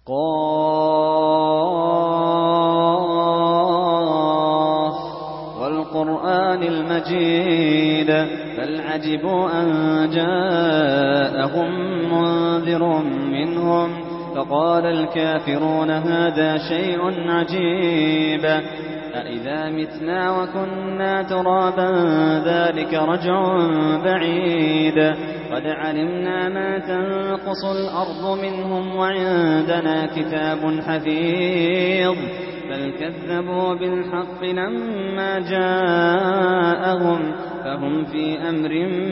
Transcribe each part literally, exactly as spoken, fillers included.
قاف والقرآن المجيد بل عجبوا أن جاءهم منذر منهم فقال الكافرون هذا شيء عجيب أإذا متنا وكنا ترابا ذلك رجع بعيد قد علمنا ما تنقص الأرض منهم وعندنا كتاب حفيظ بل كذبوا بالحق لما جاءهم فهم في أمر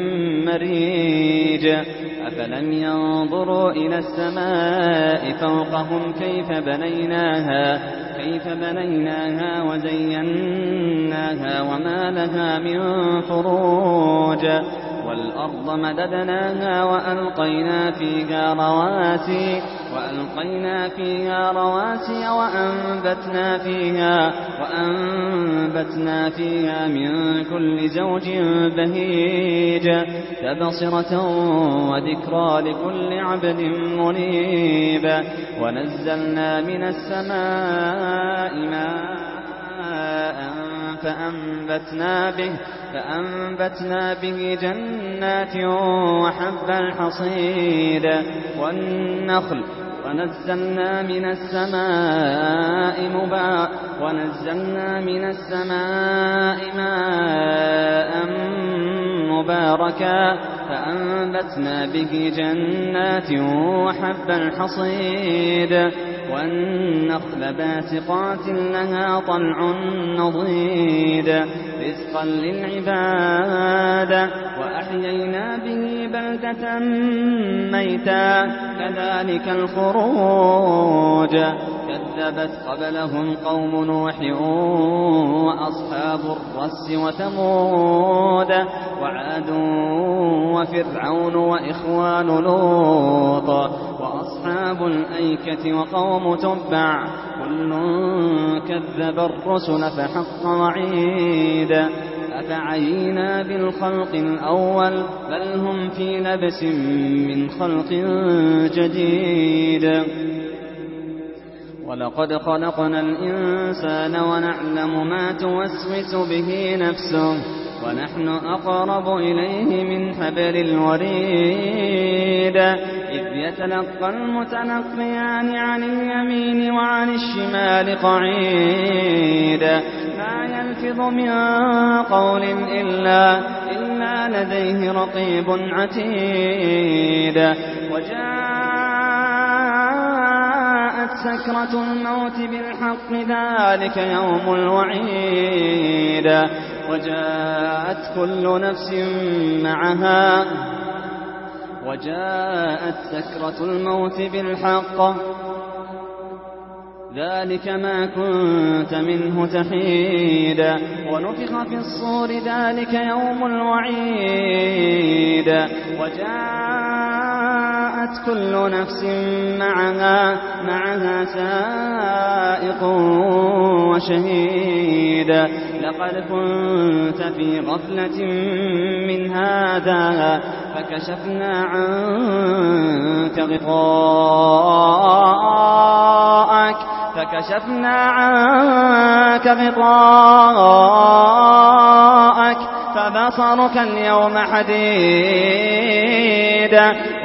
مريج أفلم ينظروا إلى السماء فوقهم كيف بنيناها كيف بنيناها وزيناها وما لها من فروج والأرض مددناها وألقينا فيها رواسي وألقينا فيها رواسي وأنبتنا فيها وأنبتنا فيها من كل زوج بهيج تبصرة وذكرى لكل عبد منيب ونزلنا من السماء ماء فأنبتنا به فأنبتنا به جنات وحب الحصيد والنخل ونزلنا من السماء مبا ونزلنا من السماء ماء مباركا فأنبتنا به جنات وحب الحصيد والنخل باسقات لها طلع نضيد رزقا للعباد وأحيينا به بلدة ميتا كذلك الخروج كذبت قبلهم قوم نوح وأصحاب الرس وثمود وعاد وفرعون وإخوان لوط وأصحاب الأيكة وقوم تبع كل كذب الرسل فحق وعيد أفعينا بالخلق الأول بل هم في لبس من خلق جديد ولقد خلقنا الإنسان ونعلم ما توسوس به نفسه ونحن أقرب إليه من حبل الوريد إذ يتلقى المتلقيان عن اليمين وعن الشمال قعيد ما يلفظ من قول إلا, إلا لديه رقيب عتيد وجاءت سكرة الموت بالحق ذلك يوم الوعيد وجاءت كل نفس معها وجاءت سكرة الموت بالحق ذلك ما كنت منه تحيد ونفخ في الصور ذلك يوم الوعيد وجاءت كل نفس معها معها سائق وشهيد لقد كنت في غفلة من هذا فكشفنا عنك غطاءك فكشفنا عنك غطاءك فبصرك اليوم حديد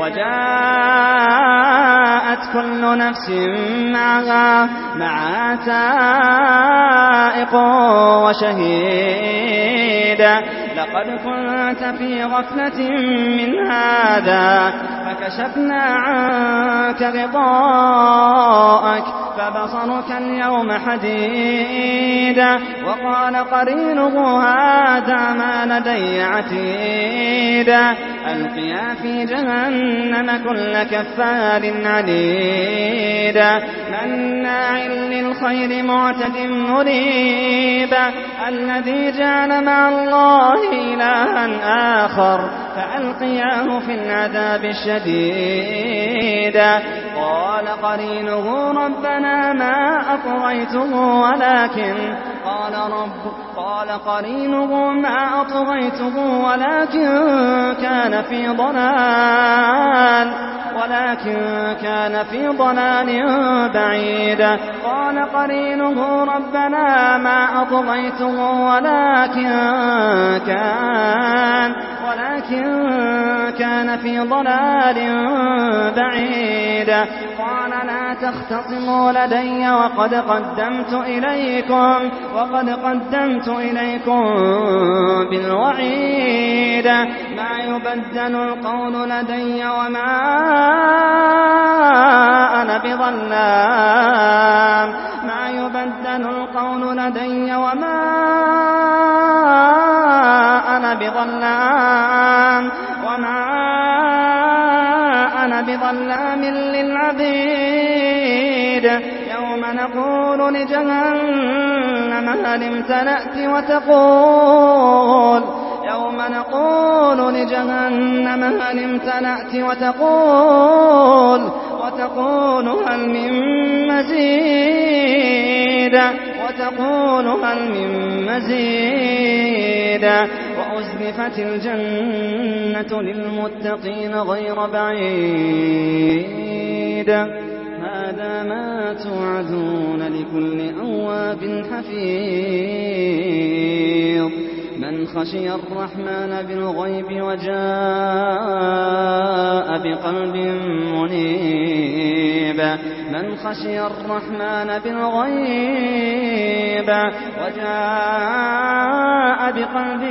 وجاءت كل نفس معها مع سائق وشهيد لقد كنت في غفلة من هذا فكشفنا عنك غطاءك فبصرك اليوم حديد وقال قرينه هذا ما لدي عتيد ألقيا في جهنم كل كفار عنيد مناع للخير معتد مريب الذي جعل مع الله إلها آخر فألقياه في العذاب الشديد قال قرينه ربنا ما أطغيته ولكن قال رب قال قرينه ما أطغيته ولكن كان في ضلال ولكن كان في ضلال بعيد قال قرينه ربنا ما أطغيته ولكن كان ولكن كان في ضلال بعيد قال لا تختصموا لدي وقد قدمت إليكم وقد قدمت إليكم بالوعيد ما يبدل القول لدي وما أنا بظلام ما يبدل القول لدي وما أنا بظلام وما أنا بظلام للعبيد يوم نقول لجهنم هل امتلأت وتقول يوم نقول لجهنم هل امتلأت وتقول وتقول هل من مزيد وتقول هل من مزيد وأزلفت الجنة للمتقين غير بعيد هذا ما توعدون لكل أواب حفيظ من خشي الرحمن بالغيب وجاء بقلب منيب من خشي الرحمن بالغيب وجاء بقلب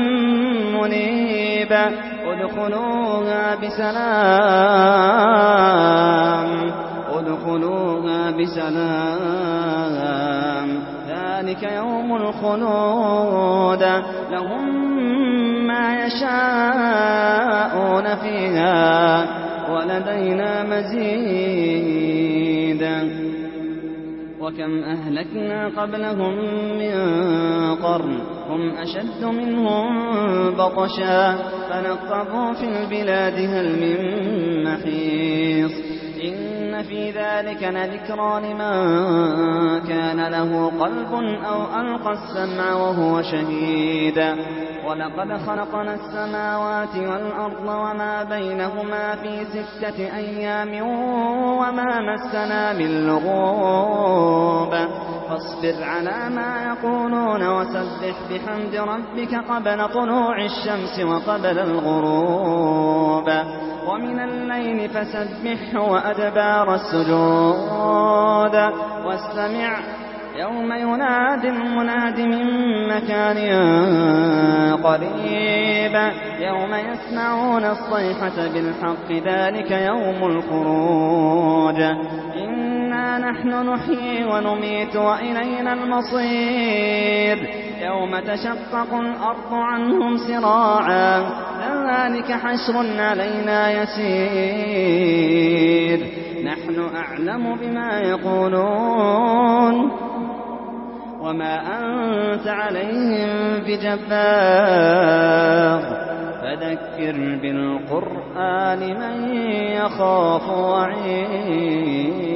منيب ادخلوها بسلام ادخلوها بسلام ذلك يوم الخلود لهم ما يشاءون فيها ولدينا مزيد وكم أهلكنا قبلهم من قرن هم أشد منهم بطشا فنقبوا في البلاد هل من محيص إن في ذلك لذكرى لمن كان له قلب أو ألقى السمع وهو شهيد ولقد خلقنا السماوات والأرض وما بينهما في ستة أيام وما مسنا من لغوب فاصبر على ما يقولون وسبح بحمد ربك قبل طلوع الشمس وقبل الغروب ومن الليل فسبحه وأدبار السجود واستمع يوم ينادي المناد من مكان قريب يوم يسمعون الصيحة بالحق ذلك يوم الخروج إنا نحن نحيي ونميت وإلينا المصير يوم تشقق الأرض عنهم سراعا ذلك حشر علينا يسير نحن أعلم بما يقولون وما أنت عليهم بجبار فذكر بالقرآن من يخاف وعيد